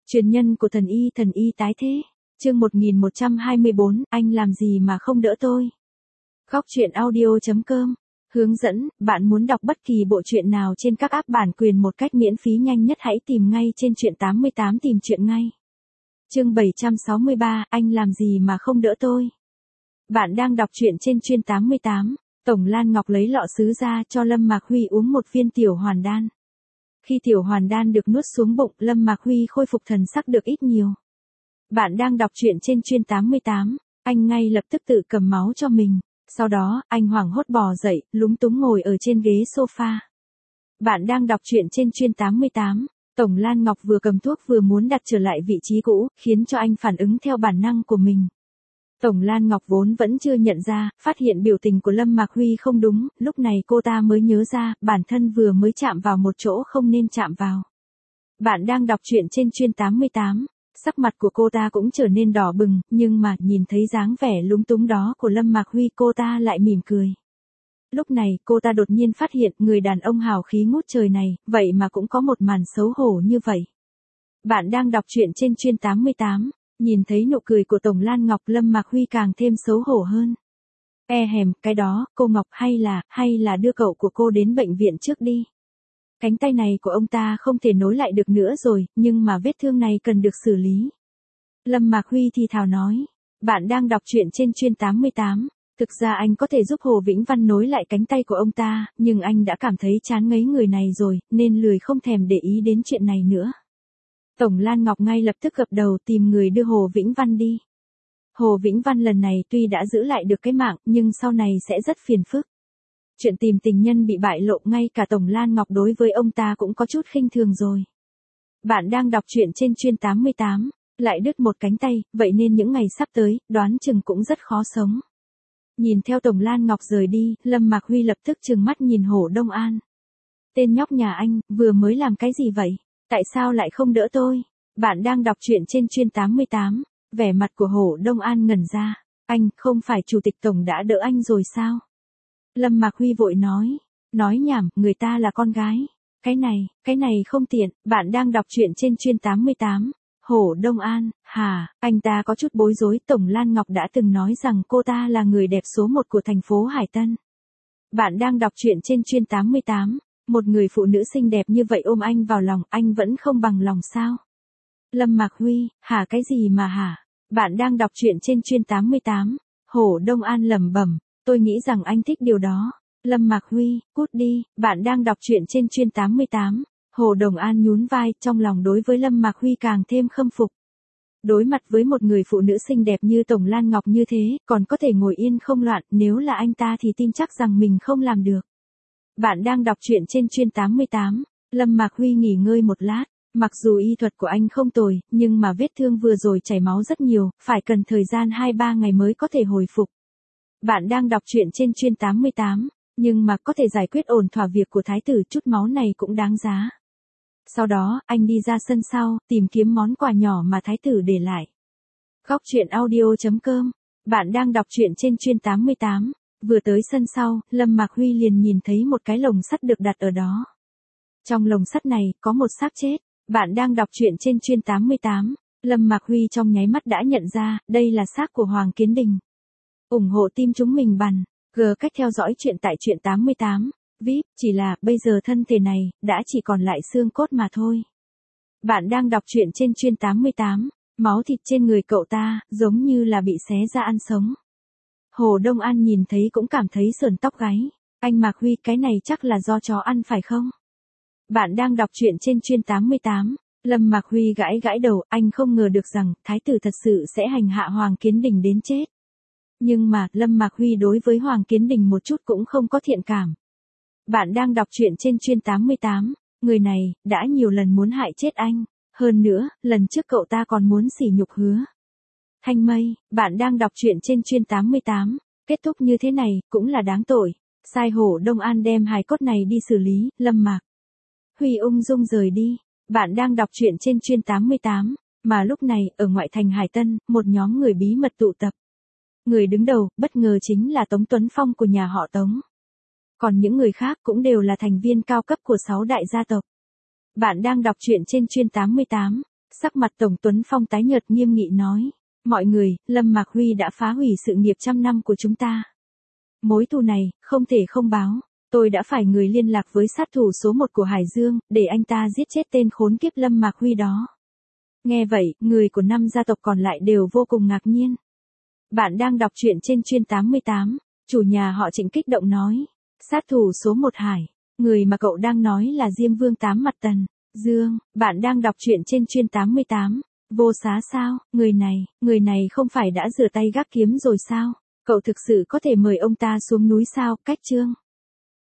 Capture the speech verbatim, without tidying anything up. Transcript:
Truyền nhân của thần y, thần y tái thế. Chương một nghìn một trăm hai mươi bốn, anh làm gì mà không đỡ tôi. Góc truyện audio chấm com. Hướng dẫn, bạn muốn đọc bất kỳ bộ truyện nào trên các app bản quyền một cách miễn phí nhanh nhất hãy tìm ngay trên truyện tám mươi tám tìm truyện ngay. Chương bảy trăm sáu mươi ba, anh làm gì mà không đỡ tôi. Bạn đang đọc truyện trên truyện tám mươi tám. Tổng Lan Ngọc lấy lọ sứ ra cho Lâm Mạc Huy uống một viên tiểu hoàn đan. Khi tiểu hoàn đan được nuốt xuống bụng, Lâm Mạc Huy khôi phục thần sắc được ít nhiều. Bạn đang đọc truyện trên truyện tám mươi tám, anh ngay lập tức tự cầm máu cho mình. Sau đó, anh hoảng hốt bò dậy, lúng túng ngồi ở trên ghế sofa. Bạn đang đọc truyện trên truyện tám mươi tám, Tổng Lan Ngọc vừa cầm thuốc vừa muốn đặt trở lại vị trí cũ, khiến cho anh phản ứng theo bản năng của mình. Tổng Lan Ngọc vốn vẫn chưa nhận ra, phát hiện biểu tình của Lâm Mạc Huy không đúng, lúc này cô ta mới nhớ ra, bản thân vừa mới chạm vào một chỗ không nên chạm vào. Bạn đang đọc truyện trên truyện tám mươi tám, sắc mặt của cô ta cũng trở nên đỏ bừng, nhưng mà nhìn thấy dáng vẻ lúng túng đó của Lâm Mạc Huy cô ta lại mỉm cười. Lúc này cô ta đột nhiên phát hiện người đàn ông hào khí ngút trời này, vậy mà cũng có một màn xấu hổ như vậy. Bạn đang đọc truyện trên truyện tám mươi tám. Nhìn thấy nụ cười của Tổng Lan Ngọc, Lâm Mạc Huy càng thêm xấu hổ hơn. E hèm, cái đó, cô Ngọc hay là, hay là đưa cậu của cô đến bệnh viện trước đi. Cánh tay này của ông ta không thể nối lại được nữa rồi, nhưng mà vết thương này cần được xử lý. Lâm Mạc Huy thì thào nói. Bạn đang đọc truyện trên truyện tám mươi tám. Thực ra anh có thể giúp Hồ Vĩnh Văn nối lại cánh tay của ông ta, nhưng anh đã cảm thấy chán ngấy người này rồi, nên lười không thèm để ý đến chuyện này nữa. Tổng Lan Ngọc ngay lập tức gật đầu tìm người đưa Hồ Vĩnh Văn đi. Hồ Vĩnh Văn lần này tuy đã giữ lại được cái mạng, nhưng sau này sẽ rất phiền phức. Chuyện tìm tình nhân bị bại lộ, ngay cả Tổng Lan Ngọc đối với ông ta cũng có chút khinh thường rồi. Bạn đang đọc truyện trên truyện tám mươi tám, lại đứt một cánh tay, vậy nên những ngày sắp tới, đoán chừng cũng rất khó sống. Nhìn theo Tổng Lan Ngọc rời đi, Lâm Mạc Huy lập tức trừng mắt nhìn Hồ Đông An. Tên nhóc nhà anh, vừa mới làm cái gì vậy? Tại sao lại không đỡ tôi? Bạn đang đọc truyện trên truyện tám mươi tám, vẻ mặt của Hồ Đông An ngẩn ra. Anh, không phải Chủ tịch Tổng đã đỡ anh rồi sao? Lâm Mạc Huy vội nói. Nói nhảm, người ta là con gái. Cái này, cái này không tiện. Bạn đang đọc truyện trên truyện tám mươi tám. Hồ Đông An, hả, anh ta có chút bối rối. Tổng Lan Ngọc đã từng nói rằng cô ta là người đẹp số một của thành phố Hải Tân. Bạn đang đọc truyện trên truyện tám mươi tám. Một người phụ nữ xinh đẹp như vậy ôm anh vào lòng, anh vẫn không bằng lòng sao? Lâm Mạc Huy, hả cái gì mà hả? Bạn đang đọc truyện trên truyện tám mươi tám. Hồ Đông An lẩm bẩm, tôi nghĩ rằng anh thích điều đó. Lâm Mạc Huy, cút đi. Bạn đang đọc truyện trên truyện tám mươi tám. Hồ Đông An nhún vai, trong lòng đối với Lâm Mạc Huy càng thêm khâm phục. Đối mặt với một người phụ nữ xinh đẹp như Tổng Lan Ngọc như thế, còn có thể ngồi yên không loạn, nếu là anh ta thì tin chắc rằng mình không làm được. Bạn đang đọc truyện trên truyện tám mươi tám. Lâm Mạc Huy nghỉ ngơi một lát, mặc dù y thuật của anh không tồi, nhưng mà vết thương vừa rồi chảy máu rất nhiều, phải cần thời gian hai ba ngày mới có thể hồi phục. Bạn đang đọc truyện trên truyện tám mươi tám, nhưng mà có thể giải quyết ổn thỏa việc của thái tử, chút máu này cũng đáng giá. Sau đó, anh đi ra sân sau, tìm kiếm món quà nhỏ mà thái tử để lại. Góc truyện audio chấm com. Bạn đang đọc truyện trên truyện tám mươi tám. Vừa tới sân sau, Lâm Mạc Huy liền nhìn thấy một cái lồng sắt được đặt ở đó. Trong lồng sắt này, có một xác chết. Bạn đang đọc truyện trên truyện tám mươi tám. Lâm Mạc Huy trong nháy mắt đã nhận ra, đây là xác của Hoàng Kiến Đình. ủng hộ team chúng mình bằng G cách theo dõi chuyện tại truyện tám mươi tám. vê i pê, chỉ là, bây giờ thân thể này, đã chỉ còn lại xương cốt mà thôi. Bạn đang đọc truyện trên truyện tám mươi tám. Máu thịt trên người cậu ta, giống như là bị xé ra ăn sống. Hồ Đông An nhìn thấy cũng cảm thấy sởn tóc gáy. Anh Mạc Huy, cái này chắc là do chó ăn phải không? Bạn đang đọc truyện trên truyện tám mươi tám. Lâm Mạc Huy gãi gãi đầu, anh không ngờ được rằng, thái tử thật sự sẽ hành hạ Hoàng Kiến Đình đến chết. Nhưng mà, Lâm Mạc Huy đối với Hoàng Kiến Đình một chút cũng không có thiện cảm. Bạn đang đọc truyện trên truyện tám mươi tám. Người này, đã nhiều lần muốn hại chết anh. Hơn nữa, lần trước cậu ta còn muốn sỉ nhục Hứa Thanh Mây. Bạn đang đọc truyện trên truyện tám mươi tám. Kết thúc như thế này, cũng là đáng tội. Sai Hồ Đông An đem hài cốt này đi xử lý. Lâm Mạc Huy ung dung rời đi. Bạn đang đọc truyện trên truyện tám mươi tám. Mà lúc này, ở ngoại thành Hải Tân, một nhóm người bí mật tụ tập. Người đứng đầu, bất ngờ chính là Tống Tuấn Phong của nhà họ Tống. Còn những người khác cũng đều là thành viên cao cấp của sáu đại gia tộc. Bạn đang đọc truyện trên truyện tám mươi tám. Sắc mặt Tổng Tuấn Phong tái nhợt nghiêm nghị nói. Mọi người, Lâm Mạc Huy đã phá hủy sự nghiệp trăm năm của chúng ta. Mối thù này, không thể không báo. Tôi đã phải người liên lạc với sát thủ số một của Hải Dương, để anh ta giết chết tên khốn kiếp Lâm Mạc Huy đó. Nghe vậy, người của năm gia tộc còn lại đều vô cùng ngạc nhiên. Bạn đang đọc truyện trên Chuyên tám mươi tám, chủ nhà họ Trịnh kích động nói. Sát thủ số một Hải, người mà cậu đang nói là Diêm Vương Tám Mặt Tần. Dương, bạn đang đọc truyện trên Chuyên tám mươi tám. Vô Xá sao, người này, người này không phải đã rửa tay gác kiếm rồi sao? Cậu thực sự có thể mời ông ta xuống núi sao? Cách chương.